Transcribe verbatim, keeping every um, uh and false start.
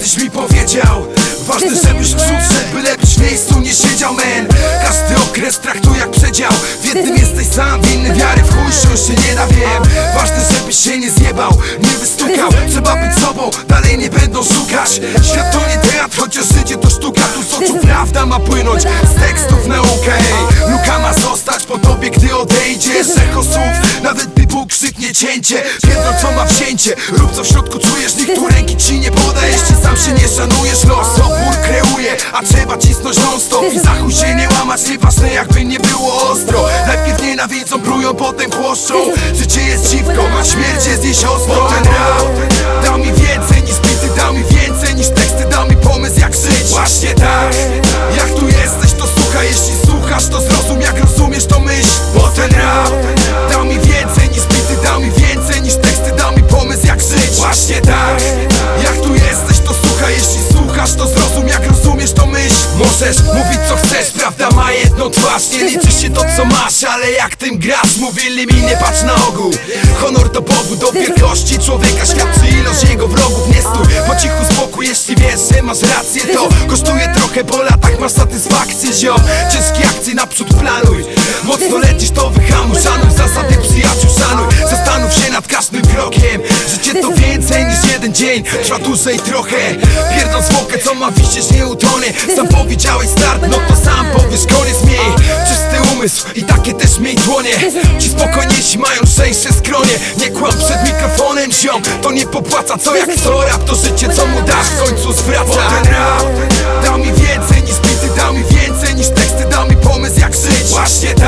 kiedyś mi powiedział: ważne, żebyś w przód szedł, byle byś w miejscu nie siedział, man. Każdy okres traktuj jak przedział. W jednym jesteś sam, winny wiary w chuj, że już się nie da, wiem. Ważne, żebyś się nie zjebał, nie wystukał. Trzeba być sobą, dalej nie będą szukać. Świat to nie teatr, chociaż życie to sztuka. Tu z oczu prawda ma płynąć, z tekstów nauka, ej. Luka ma zostać po tobie, gdy odejdziesz. Echo słów, nawet gdy Bóg krzyknie cięcie. Pierdol co ma wzięcie, rób co w środku czujesz. Nikt tu ręki ci nie poda, jeśli sam się nie szanujesz. Los opór kreuje, a trzeba cisnąć non stop. I za chuj się nie łamać, nieważne jakby nie było ostro. Najpierw nienawidzą, brują, potem chłoszczą. Życie jest dziwką, a śmierć jest jej siostrą. Ten rap dał mi więcej niż bity, dał mi więcej niż teksty, dał mi pomysł jak żyć. Właśnie tak, jak tu jesteś to słuchaj. Jeśli słuchasz to zrozum, jak rozumiesz to myśl. Bo ten rap dał mi więcej niż bity, dał mi więcej niż teksty, dał mi pomysł jak żyć. Właśnie tak, jak tu jesteś to słuchaj. Jeśli słuchasz to zrozum, jak rozumiesz to myśl. Możesz mówić co chcesz, prawda ma jedną twarz. Nie liczy się to co masz, ale jak tym grasz. Mówili mi nie patrz na ogół, honor to powód do wielkości człowieka. Świadczy ilość jego wrogów, nie stój po cichu spokój. Jeśli wiesz, że masz rację, to kosztuje trochę, po latach masz satysfakcję, ziom. Ciężkie akcje naprzód planuj, mocno lecisz to wyhamuj. Szanuj zasady przyjaciół, szanuj, zastanów się nad każdym krokiem. Życie to więcej niż jeden dzień, trwa dłużej trochę. Pierdol zwłokę, co ma wisieć nie utonie. Sam powiedziałeś start, no to sam powiesz koniec. Miej czysty umysł i takie też miej dłonie. Ci spokojniejsi mają lżejsze skronie. Nie kłam przed mikrofonem, ziom, to nie popłaca. Co jak co rap, to życie co mu dasz w końcu zwraca. Bo ten rap dał mi więcej niż bity, dał mi więcej niż teksty, dał mi pomysł jak żyć. Właśnie tak,